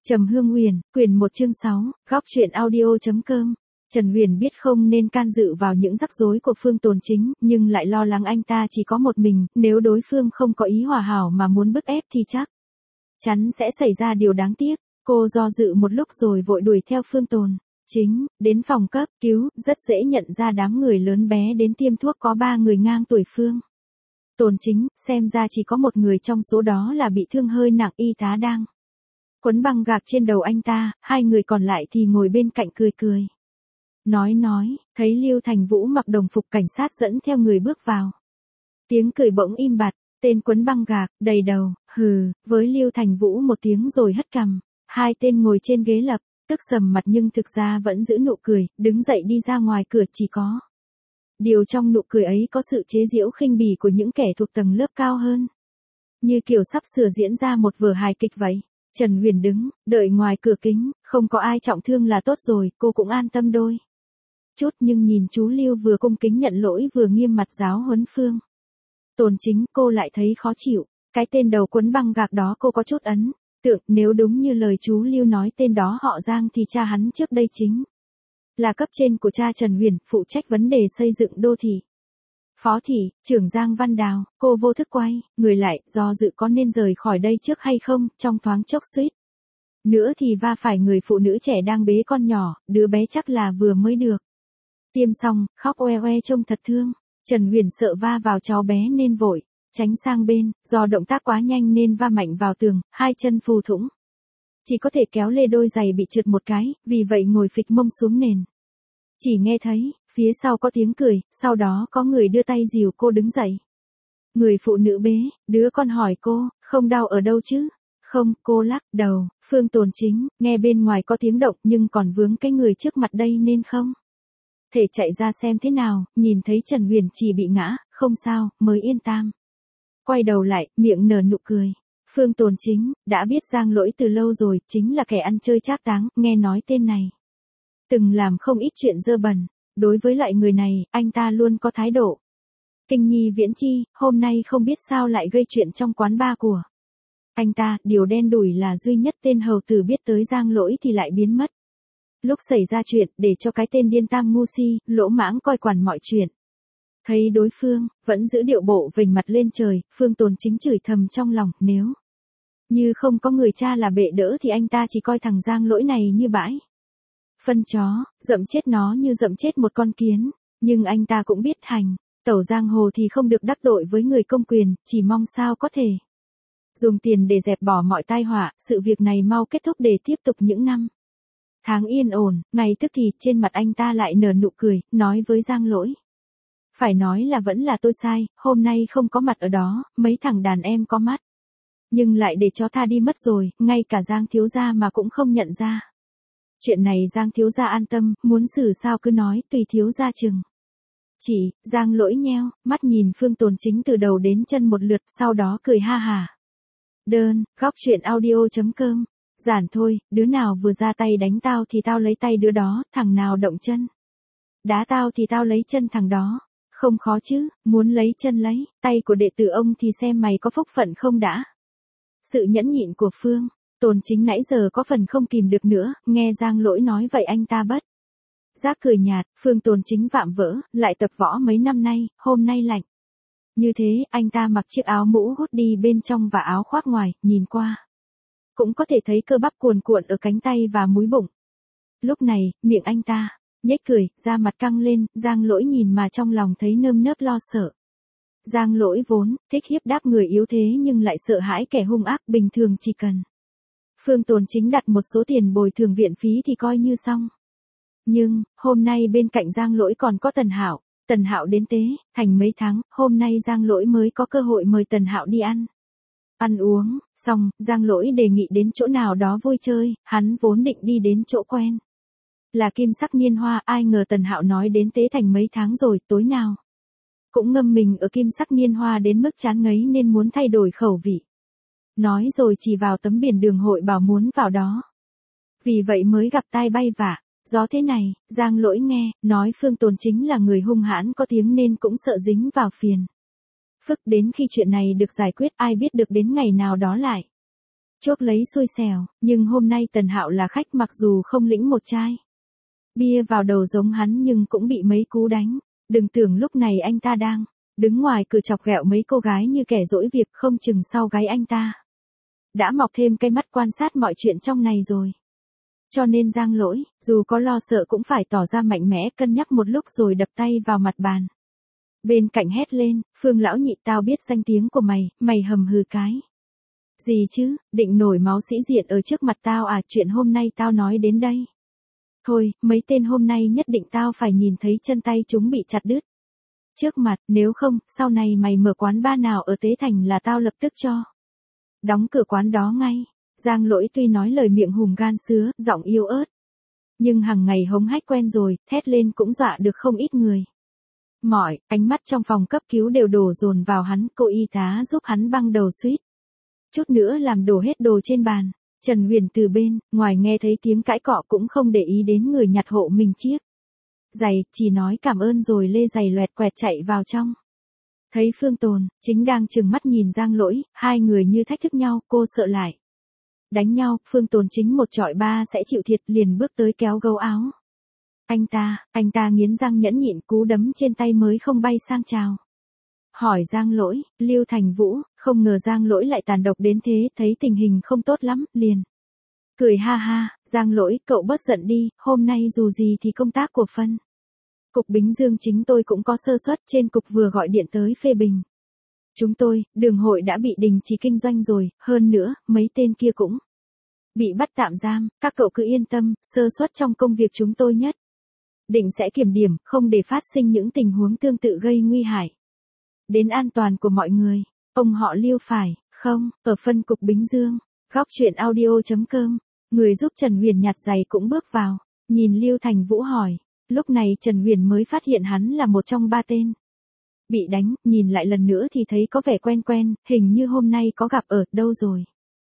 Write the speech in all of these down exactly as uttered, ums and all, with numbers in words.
Trầm Hương Huyền, quyển một chương sáu, góc truyện audio.com. Trần Huyền biết không nên can dự vào những rắc rối của Phương Tồn Chính, nhưng lại lo lắng anh ta chỉ có một mình, nếu đối phương không có ý hòa hảo mà muốn bức ép thì chắc chắn sẽ xảy ra điều đáng tiếc. Cô do dự một lúc rồi vội đuổi theo Phương Tồn Chính, đến phòng cấp cứu, rất dễ nhận ra đám người lớn bé đến tiêm thuốc có ba người ngang tuổi Phương Tồn Chính, xem ra chỉ có một người trong số đó là bị thương hơi nặng, y tá đang quấn băng gạc trên đầu anh ta, hai người còn lại thì ngồi bên cạnh cười cười. Nói nói, thấy Lưu Thành Vũ mặc đồng phục cảnh sát dẫn theo người bước vào. Tiếng cười bỗng im bặt, tên quấn băng gạc, đầy đầu, hừ, với Lưu Thành Vũ một tiếng rồi hất cằm. Hai tên ngồi trên ghế lập, tức sầm mặt nhưng thực ra vẫn giữ nụ cười, đứng dậy đi ra ngoài cửa chỉ có. Điều trong nụ cười ấy có sự chế giễu khinh bỉ của những kẻ thuộc tầng lớp cao hơn. Như kiểu sắp sửa diễn ra một vở hài kịch vậy. Trần Huyền đứng, đợi ngoài cửa kính, không có ai trọng thương là tốt rồi, cô cũng an tâm đôi chút, nhưng nhìn chú Lưu vừa cung kính nhận lỗi vừa nghiêm mặt giáo huấn Phương Tồn Chính, cô lại thấy khó chịu. Cái tên đầu quấn băng gạc đó cô có chút ấn tượng, nếu đúng như lời chú Lưu nói tên đó họ Giang thì cha hắn trước đây chính là cấp trên của cha Trần Huyền, phụ trách vấn đề xây dựng đô thị. Phó thị, trưởng Giang Văn Đào, cô vô thức quay người lại, do dự có nên rời khỏi đây trước hay không, trong thoáng chốc suýt nữa thì va phải người phụ nữ trẻ đang bế con nhỏ, đứa bé chắc là vừa mới được tiêm xong, khóc oe oe trông thật thương. Trần Huyền sợ va vào cháu bé nên vội tránh sang bên, do động tác quá nhanh nên va mạnh vào tường, hai chân phù thủng. Chỉ có thể kéo lê đôi giày bị trượt một cái, vì vậy ngồi phịch mông xuống nền. Chỉ nghe thấy, phía sau có tiếng cười, sau đó có người đưa tay dìu cô đứng dậy. Người phụ nữ bế, đứa con hỏi cô, không đau ở đâu chứ? Không, cô lắc đầu. Phương Tồn Chính, nghe bên ngoài có tiếng động nhưng còn vướng cái người trước mặt đây nên không thể chạy ra xem thế nào, nhìn thấy Trần Huyền chỉ bị ngã, không sao, mới yên tâm. Quay đầu lại, miệng nở nụ cười. Phương Tồn Chính, đã biết Giang Lỗi từ lâu rồi, chính là kẻ ăn chơi trác táng, nghe nói tên này từng làm không ít chuyện dơ bẩn. Đối với loại người này, anh ta luôn có thái độ kinh nhi viễn chi, hôm nay không biết sao lại gây chuyện trong quán bar của anh ta. Điều đen đủi là duy nhất tên hầu tử biết tới Giang Lỗi thì lại biến mất lúc xảy ra chuyện, để cho cái tên điên tam ngu si, lỗ mãng coi quản mọi chuyện. Thấy đối phương vẫn giữ điệu bộ vểnh mặt lên trời, Phương Tồn Chính chửi thầm trong lòng, nếu như không có người cha là bệ đỡ thì anh ta chỉ coi thằng Giang Lỗi này như bãi phân chó, dậm chết nó như dậm chết một con kiến. Nhưng anh ta cũng biết hành tẩu giang hồ thì không được đắc tội với người công quyền, chỉ mong sao có thể dùng tiền để dẹp bỏ mọi tai họa, sự việc này mau kết thúc để tiếp tục những năm tháng yên ổn. Ngay tức thì trên mặt anh ta lại nở nụ cười, nói với Giang Lỗi. Phải nói là vẫn là tôi sai, hôm nay không có mặt ở đó, mấy thằng đàn em có mắt. Nhưng lại để cho tha đi mất rồi, ngay cả Giang thiếu gia mà cũng không nhận ra. Chuyện này Giang thiếu gia an tâm, muốn xử sao cứ nói, tùy thiếu gia chừng. Chỉ, Giang Lỗi nheo, mắt nhìn Phương Tồn Chính từ đầu đến chân một lượt, sau đó cười ha hà. Đơn, góc truyện audio.com. Giản thôi, đứa nào vừa ra tay đánh tao thì tao lấy tay đứa đó, thằng nào động chân đá tao thì tao lấy chân thằng đó. Không khó chứ, muốn lấy chân lấy tay của đệ tử ông thì xem mày có phúc phận không đã. Sự nhẫn nhịn của Phương Tồn Chính nãy giờ có phần không kìm được nữa, nghe Giang Lỗi nói vậy anh ta bất giác cười nhạt. Phương Tồn Chính vạm vỡ, lại tập võ mấy năm nay, hôm nay lạnh như thế, anh ta mặc chiếc áo mũ hút đi bên trong và áo khoác ngoài, nhìn qua cũng có thể thấy cơ bắp cuồn cuộn ở cánh tay và múi bụng. Lúc này, miệng anh ta nhếch cười, da mặt căng lên, Giang Lỗi nhìn mà trong lòng thấy nơm nớp lo sợ. Giang Lỗi vốn thích hiếp đáp người yếu thế nhưng lại sợ hãi kẻ hung ác, bình thường chỉ cần Phương Tồn Chính đặt một số tiền bồi thường viện phí thì coi như xong. Nhưng, hôm nay bên cạnh Giang Lỗi còn có Tần Hạo. Tần Hạo đến Tế Thành mấy tháng, hôm nay Giang Lỗi mới có cơ hội mời Tần Hạo đi ăn. Ăn uống, xong, Giang Lỗi đề nghị đến chỗ nào đó vui chơi, hắn vốn định đi đến chỗ quen là Kim Sắc Niên Hoa, ai ngờ Tần Hạo nói đến Tế Thành mấy tháng rồi, tối nào cũng ngâm mình ở Kim Sắc Niên Hoa đến mức chán ngấy nên muốn thay đổi khẩu vị. Nói rồi chỉ vào tấm biển đường hội bảo muốn vào đó. Vì vậy mới gặp tai bay vạ gió thế này. Giang Lỗi nghe nói Phương Tồn Chính là người hung hãn có tiếng nên cũng sợ dính vào phiền phức. Đến khi chuyện này được giải quyết, ai biết được đến ngày nào đó lại Chuốc lấy xui xẻo, nhưng hôm nay Tần Hạo là khách mặc dù không lĩnh một chai bia vào đầu giống hắn nhưng cũng bị mấy cú đánh. Đừng tưởng lúc này anh ta đang đứng ngoài cửa chọc ghẹo mấy cô gái như kẻ dỗi việc, không chừng sau gáy anh ta đã mọc thêm cái mắt quan sát mọi chuyện trong này rồi. Cho nên Giang Lỗi, dù có lo sợ cũng phải tỏ ra mạnh mẽ, cân nhắc một lúc rồi đập tay vào mặt bàn. Bên cạnh hét lên, Phương lão nhị, tao biết danh tiếng của mày, mày hầm hừ cái gì chứ, định nổi máu sĩ diện ở trước mặt tao à? Chuyện hôm nay tao nói đến đây thôi, mấy tên hôm nay nhất định tao phải nhìn thấy chân tay chúng bị chặt đứt trước mặt, nếu không, sau này mày mở quán bar nào ở Tế Thành là tao lập tức cho đóng cửa quán đó ngay. Giang Lỗi tuy nói lời miệng hùm gan sứa, giọng yếu ớt, nhưng hàng ngày hống hách quen rồi, thét lên cũng dọa được không ít người. Mọi ánh mắt trong phòng cấp cứu đều đổ dồn vào hắn, cô y tá giúp hắn băng đầu suýt chút nữa làm đổ hết đồ trên bàn. Trần Huyền từ bên ngoài nghe thấy tiếng cãi cọ cũng không để ý đến người nhặt hộ mình chiếc giày, chỉ nói cảm ơn rồi lê giày loẹt quẹt chạy vào trong. Thấy Phương Tồn Chính đang trừng mắt nhìn Giang Lỗi, hai người như thách thức nhau, cô sợ lại đánh nhau, Phương Tồn Chính một trọi ba sẽ chịu thiệt, liền bước tới kéo gấu áo anh ta, anh ta nghiến răng nhẫn nhịn, cú đấm trên tay mới không bay sang chào hỏi Giang Lỗi. Lưu Thành Vũ không ngờ Giang Lỗi lại tàn độc đến thế, thấy tình hình không tốt lắm, liền cười ha ha. Giang Lỗi, cậu bớt giận đi, hôm nay dù gì thì công tác của phân cục Bính Dương chính tôi cũng có sơ suất, trên cục vừa gọi điện tới phê bình chúng tôi, đường hội đã bị đình chỉ kinh doanh rồi, hơn nữa, mấy tên kia cũng bị bắt tạm giam, các cậu cứ yên tâm, sơ suất trong công việc chúng tôi nhất định sẽ kiểm điểm, không để phát sinh những tình huống tương tự gây nguy hại đến an toàn của mọi người. Ông họ Lưu phải, không, ở phân cục Bính Dương. Góc truyện audio.com, người giúp Trần Huyền nhặt giày cũng bước vào, nhìn Lưu Thành Vũ hỏi. Lúc này Trần Huyền mới phát hiện hắn là một trong ba tên bị đánh, nhìn lại lần nữa thì thấy có vẻ quen quen, hình như hôm nay có gặp ở đâu rồi.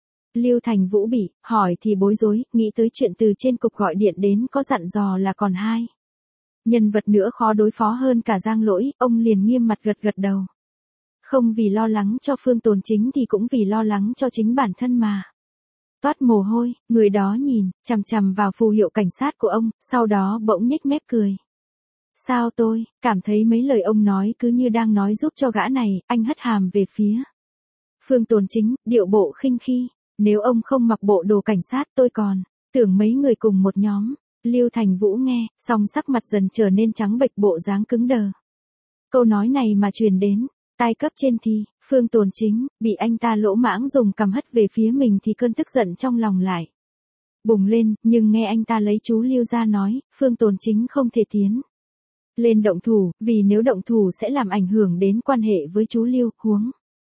Lưu Thành Vũ bị hỏi thì bối rối, nghĩ tới chuyện từ trên cục gọi điện đến có dặn dò là còn hai nhân vật nữa khó đối phó hơn cả Giang Lỗi, ông liền nghiêm mặt gật gật đầu. Không vì lo lắng cho Phương Tồn Chính thì cũng vì lo lắng cho chính bản thân mà. Toát mồ hôi, người đó nhìn chằm chằm vào phù hiệu cảnh sát của ông, sau đó bỗng nhếch mép cười. Sao tôi, cảm thấy mấy lời ông nói cứ như đang nói giúp cho gã này, anh hất hàm về phía Phương Tồn Chính, điệu bộ khinh khi, nếu ông không mặc bộ đồ cảnh sát tôi còn tưởng mấy người cùng một nhóm. Lưu Thành Vũ nghe, xong sắc mặt dần trở nên trắng bệch, bộ dáng cứng đờ. Câu nói này mà truyền đến tai cấp trên thì, Phương Tồn Chính, bị anh ta lỗ mãng dùng cằm hất về phía mình thì cơn tức giận trong lòng lại bùng lên, nhưng nghe anh ta lấy chú Lưu ra nói, Phương Tồn Chính không thể tiến lên động thủ, vì nếu động thủ sẽ làm ảnh hưởng đến quan hệ với chú Lưu, huống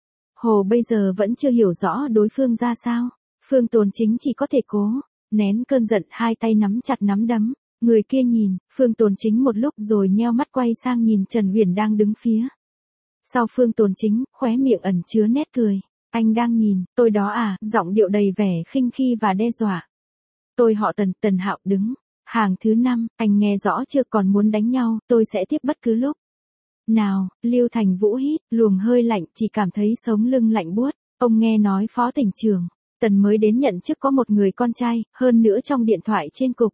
hồ bây giờ vẫn chưa hiểu rõ đối phương ra sao. Phương Tồn Chính chỉ có thể cố nén cơn giận, hai tay nắm chặt nắm đấm. Người kia nhìn Phương Tồn Chính một lúc rồi nheo mắt quay sang nhìn Trần Huyền đang đứng phía sau Phương Tồn Chính, khóe miệng ẩn chứa nét cười. Anh đang nhìn tôi đó à? Giọng điệu đầy vẻ khinh khi và đe dọa. Tôi họ Tần, Tần Hạo, đứng hàng thứ năm, anh nghe rõ chưa? Còn muốn đánh nhau, tôi sẽ tiếp bất cứ lúc nào. Lưu Thành Vũ hít luồng hơi lạnh, chỉ cảm thấy sống lưng lạnh buốt. Ông nghe nói phó tỉnh trưởng Tần mới đến nhận chức có một người con trai, hơn nữa trong điện thoại trên cục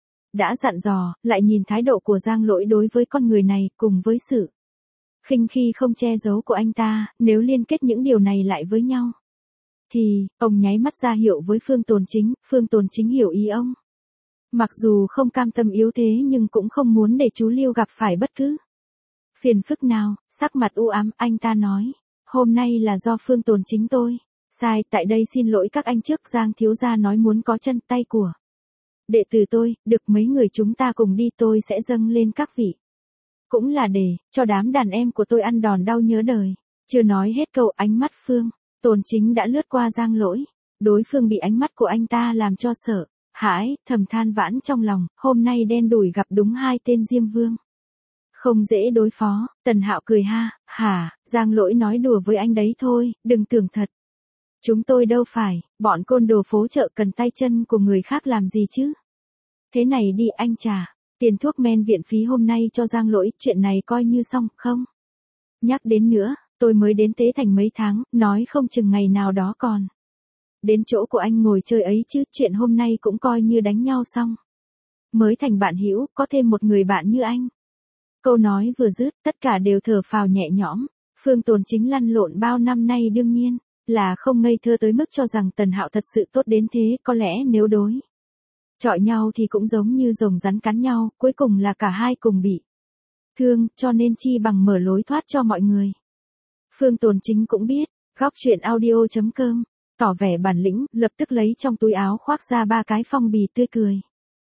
đã dặn dò, lại nhìn thái độ của Giang Lỗi đối với con người này, cùng với sự khinh khi không che giấu của anh ta, nếu liên kết những điều này lại với nhau thì, ông nháy mắt ra hiệu với Phương Tồn Chính. Phương Tồn Chính hiểu ý ông, mặc dù không cam tâm yếu thế nhưng cũng không muốn để chú Lưu gặp phải bất cứ phiền phức nào. Sắc mặt u ám, anh ta nói, hôm nay là do Phương Tồn Chính tôi sai, tại đây xin lỗi các anh trước. Giang thiếu gia nói muốn có chân tay của đệ tử tôi, được mấy người chúng ta cùng đi, tôi sẽ dâng lên các vị, cũng là để cho đám đàn em của tôi ăn đòn đau nhớ đời. Chưa nói hết câu, ánh mắt Phương Tồn Chính đã lướt qua Giang Lỗi. Đối phương bị ánh mắt của anh ta làm cho sợ hãi, thầm than vãn trong lòng, hôm nay đen đủi gặp đúng hai tên Diêm Vương, không dễ đối phó. Tần Hạo cười ha hả, Giang Lỗi nói đùa với anh đấy thôi, đừng tưởng thật. Chúng tôi đâu phải bọn côn đồ phố chợ cần tay chân của người khác làm gì chứ. Thế này đi, anh trả tiền thuốc men viện phí hôm nay cho Giang Lỗi, chuyện này coi như xong, không nhắc đến nữa. Tôi mới đến Tế Thành mấy tháng, nói không chừng ngày nào đó còn đến chỗ của anh ngồi chơi ấy chứ, chuyện hôm nay cũng coi như đánh nhau xong. Mới thành bạn hữu, có thêm một người bạn như anh. Câu nói vừa dứt, tất cả đều thở phào nhẹ nhõm. Phương Tồn Chính lăn lộn bao năm nay đương nhiên là không ngây thơ tới mức cho rằng Tần Hạo thật sự tốt đến thế, có lẽ nếu đối chọi nhau thì cũng giống như rồng rắn cắn nhau, cuối cùng là cả hai cùng bị thương, cho nên chi bằng mở lối thoát cho mọi người. Phương Tồn Chính cũng biết, góc chuyện audio chấm com, tỏ vẻ bản lĩnh, lập tức lấy trong túi áo khoác ra ba cái phong bì tươi cười.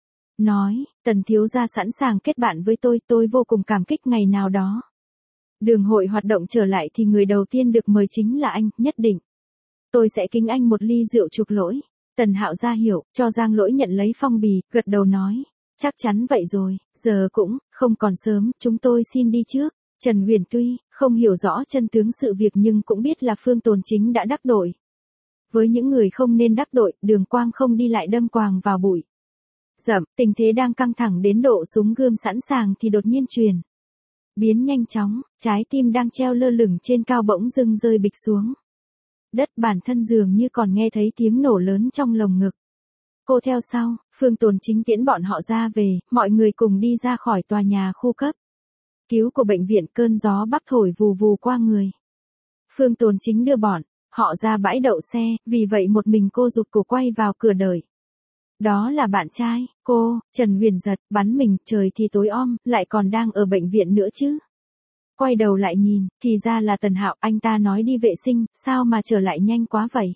Nói, Tần thiếu gia sẵn sàng kết bạn với tôi, tôi vô cùng cảm kích, ngày nào đó đường hội hoạt động trở lại thì người đầu tiên được mời chính là anh, nhất định. Tôi sẽ kính anh một ly rượu chuộc lỗi. Tần Hạo ra hiểu, cho Giang Lỗi nhận lấy phong bì, gật đầu nói. Chắc chắn vậy rồi, giờ cũng không còn sớm, chúng tôi xin đi trước. Trần Huyền tuy không hiểu rõ chân tướng sự việc nhưng cũng biết là Phương Tồn Chính đã đắc tội với những người không nên đắc tội, Đường Quang không đi lại đâm quàng vào bụi rậm. Tình thế đang căng thẳng đến độ súng gươm sẵn sàng thì đột nhiên chuyển biến nhanh chóng, trái tim đang treo lơ lửng trên cao bỗng dưng rơi bịch xuống đất, bản thân dường như còn nghe thấy tiếng nổ lớn trong lồng ngực. Cô theo sau, Phương Tồn Chính tiễn bọn họ ra về, mọi người cùng đi ra khỏi tòa nhà khu cấp cứu của bệnh viện, cơn gió bắc thổi vù vù qua người. Phương Tồn Chính đưa bọn họ ra bãi đậu xe, vì vậy một mình cô rụt cổ quay vào cửa đợi. Đó là bạn trai cô, Trần Huyền giật bắn mình, trời thì tối om, lại còn đang ở bệnh viện nữa chứ. Quay đầu lại nhìn, thì ra là Tần Hạo, anh ta nói đi vệ sinh, sao mà trở lại nhanh quá vậy?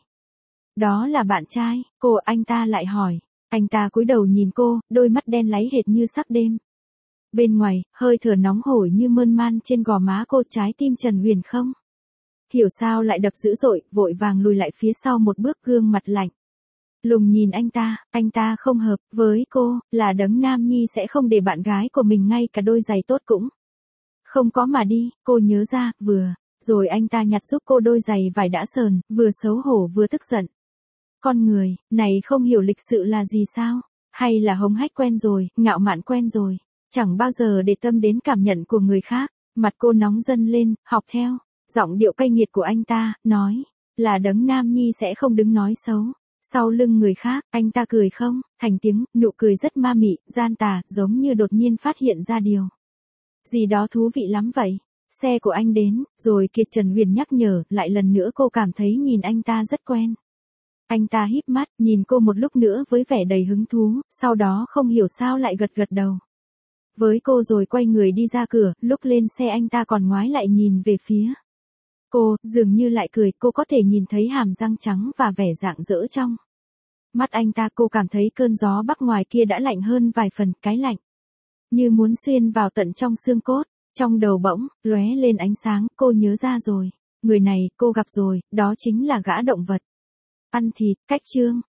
Đó là bạn trai cô, anh ta lại hỏi. Anh ta cúi đầu nhìn cô, đôi mắt đen láy hệt như sắc đêm. Bên ngoài, hơi thở nóng hổi như mơn man trên gò má cô, trái tim Trần Huyền không hiểu sao lại đập dữ dội, vội vàng lùi lại phía sau một bước, gương mặt lạnh lùng nhìn anh ta. Anh ta không hợp với cô, là đấng nam nhi sẽ không để bạn gái của mình ngay cả đôi giày tốt cũng không có mà đi. Cô nhớ ra, vừa rồi anh ta nhặt giúp cô đôi giày vải đã sờn, vừa xấu hổ vừa tức giận. Con người này không hiểu lịch sự là gì sao? Hay là hống hách quen rồi, ngạo mạn quen rồi, chẳng bao giờ để tâm đến cảm nhận của người khác. Mặt cô nóng dần lên, học theo giọng điệu cay nghiệt của anh ta, nói là đấng nam nhi sẽ không đứng nói xấu sau lưng người khác. Anh ta cười không thành tiếng, nụ cười rất ma mị, gian tà, giống như đột nhiên phát hiện ra điều gì đó thú vị lắm vậy. Xe của anh đến rồi kìa, Trần Huyền nhắc nhở, lại lần nữa cô cảm thấy nhìn anh ta rất quen. Anh ta híp mắt, nhìn cô một lúc nữa với vẻ đầy hứng thú, sau đó không hiểu sao lại gật gật đầu với cô rồi quay người đi ra cửa. Lúc lên xe anh ta còn ngoái lại nhìn về phía cô, dường như lại cười. Cô có thể nhìn thấy hàm răng trắng và vẻ rạng rỡ trong mắt anh ta. Cô cảm thấy cơn gió bắc ngoài kia đã lạnh hơn vài phần, cái lạnh như muốn xuyên vào tận trong xương cốt. Trong đầu bỗng lóe lên ánh sáng, cô nhớ ra rồi, người này cô gặp rồi, đó chính là gã động vật ăn thịt. Cách chương